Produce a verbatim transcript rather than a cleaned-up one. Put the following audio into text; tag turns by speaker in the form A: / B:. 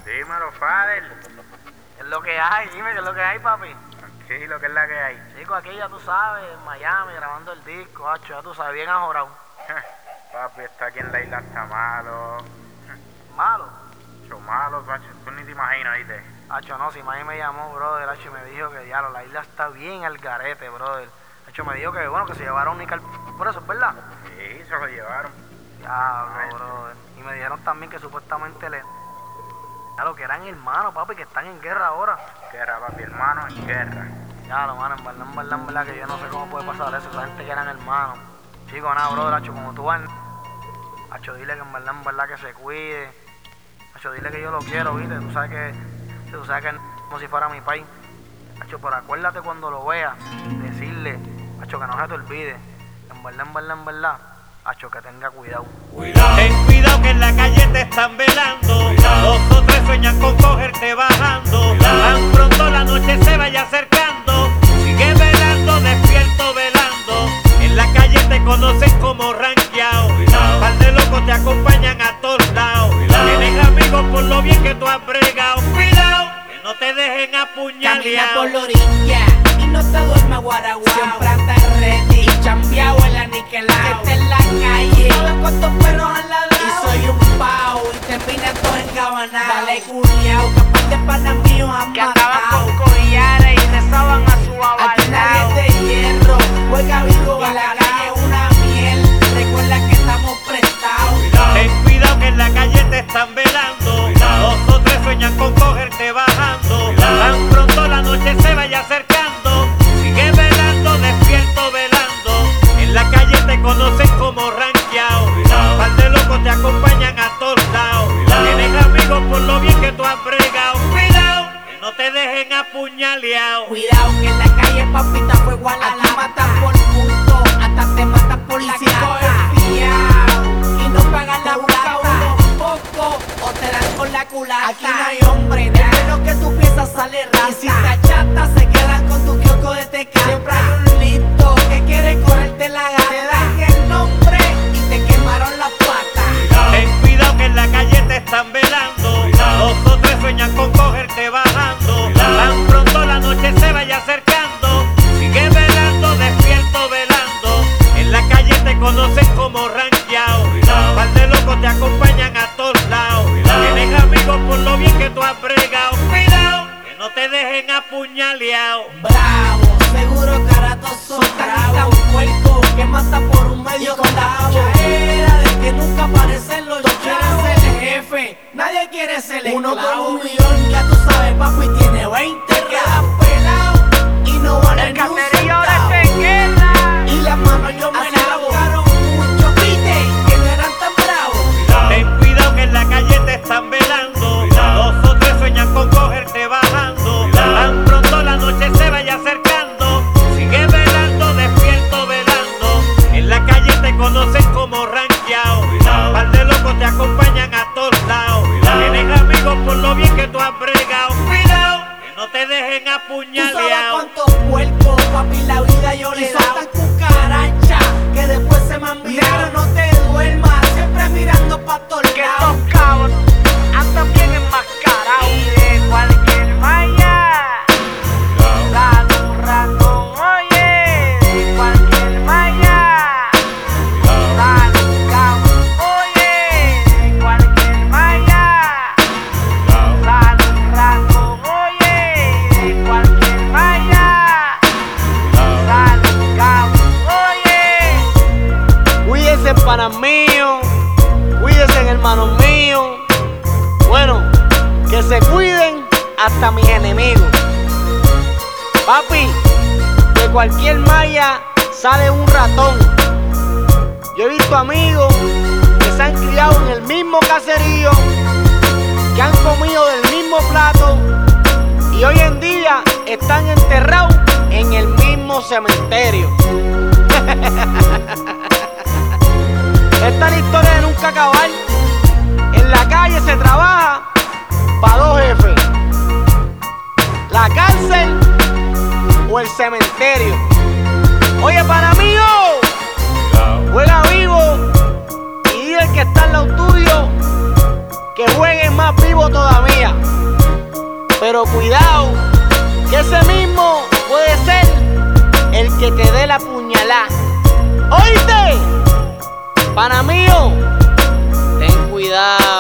A: Dímelo, Fader.
B: ¿Qué es lo que hay? Dime, ¿qué es lo que hay, papi?
A: Tranquilo, ¿qué es la que hay?
B: Chico, aquí ya tú sabes, en Miami, grabando el disco, hacho, ya tú sabes, bien ajorado.
A: Papi, está aquí en la isla, está malo.
B: ¿Malo?
A: Yo malo, macho, tú ni te imaginas, ¿viste?
B: Hacho, no, si Mami me llamó, brother, hacho, y me dijo que ya, la isla está bien al garete, brother. Hacho, me dijo que, bueno, que se llevaron Nical por eso, ¿es verdad?
A: Sí, se lo llevaron.
B: Ya, brother. Y me dijeron también que supuestamente le... Claro, que eran hermanos, papi, que están en guerra ahora.
A: Guerra, papi, hermano, en guerra.
B: Ya, lo mano, en verdad, en verdad, en verdad, que yo no sé cómo puede pasar eso, esa gente que eran hermanos. Chico, nada, brother, hacho, como tú vas, hacho, dile que en verdad, en verdad, que se cuide. Hacho, dile que yo lo quiero, ¿viste? Tú sabes que, tú sabes que es como si fuera mi país. Hacho, pero acuérdate cuando lo veas, decirle, hacho, que no se te olvide. En verdad, en verdad, en verdad, hacho, que tenga cuidado.
C: Cuidado. Ten cuidado que en la calle te están velando. Cuidado. Dos o tres sueñan con cogerte bajando. Cuidado. Tan pronto la noche se vaya acercando. Sigue velando, despierto velando. En la calle te conocen como ranqueado. Par de locos te acompañan a todos lados. Tienes amigos por lo bien que tú has bregado. Cuidado, que no te dejen apuñalear.
D: Camina por la orilla y no te duermas guaraguao. Siempre andas ready y chambeado en la niquelao. Que esté en la calle, sabes cuántos perros han ladrado. Y soy un pao y termina todo encabanao. Dale culiao, capaz de panas míos han
E: que
D: matado.
E: andaban con collares y rezaban a su
D: Aquí nadie
E: avalao.
D: es de hierro, juega vivo en la calle una miel. Recuerda que estamos prestados.
C: Ten cuidado que en la calle te están velando. Dos o tres sueñan con cogerte bajando. Tan pronto la noche se vaya acercando. Sigue velando, despierto velando. En la calle te conocen como ranqueado. Par de locos te acompañan a todos lados. Tienes amigos por lo bien que tú has bregado. Cuidado, que no te dejen apuñaleado.
D: Cuidado que en la calle papita fuego a la lata. Aquí matan por punto, hasta te matan por la cara. Y no pagan la plata un poco o te dan con la culata. Aquí no hay hombre, de menos que tú piensas sale raza. Y si está chata se quedan con tu kiosco de teca. Siempre hay un listo que quiere correrte la gata. Te dan el nombre y te quemaron las patas.
C: Ten cuidado que en la calle te están velando. Dos o tres sueñan con cogerte bajando. Tan pronto la noche se vaya acercando. Sigue velando, despierto velando. En la calle te conocen como ranqueado. Par de locos te acompañan a todos lados. Tienes amigos por lo bien que tú has bregado. Cuidado, que no te dejen apuñaleado.
D: Bravo, seguro caratos son bravos. Un puerco que mata por un medio clavo. Era de que nunca aparecen los chavos. Quiere ser el jefe, nadie quiere ser el Uno con un millón, ya tú sabes, papi, tiene veinte. Quedas pelado y no vale
E: El
D: ni un
E: caserío ahora
D: centavo.
E: está en guerra.
D: Y las manos yo me lavo. Mucho pite que no eran tan bravos.
C: Ten cuidado que en la calle te están velando. Dos o tres sueñan con cogerte bajando. Tan pronto la noche se vaya acercando. Sigue velando, despierto velando. En la calle te conocen como ranqueado. Par de locos te acompañan a todos lados. Tienes amigos por lo bien que tú has bregado. Cuidado, que no te dejen
D: Tú sabes
C: apuñaleado.
D: cuántos puercos, papi, la vida yo le he dado. Y soltan cucaracha que después se me han virado. No te duermas, siempre mirando pa' todos
E: Que
D: lados.
E: estos cabros andan bien enmascarados. Y de cualquier malla sale un ratón, oye. De cualquier malla sale un cabrón, oye. De cualquier malla sale un ratón, oye. De cualquier malla sale un cabrón, oye.
B: Cuídense, panas míos, cuídense, hermanos míos. Bueno, que se cuiden hasta mis enemigos. Papi, de cualquier malla sale un ratón. Yo he visto amigos que se han criado en el mismo caserío, que han comido del mismo plato y hoy en día están enterrados en el mismo cementerio. Esta es la historia de nunca acabar. En la calle se trabaja para dos jefes: la cárcel o el cementerio. Oye, para mí, juega vivo y dile al que está al lado tuyo que juegue más vivo todavía.
D: Pero cuidado, que ese mismo puede ser el que te dé la puñalada. ¿Oíste? Pana mío, ten cuidado.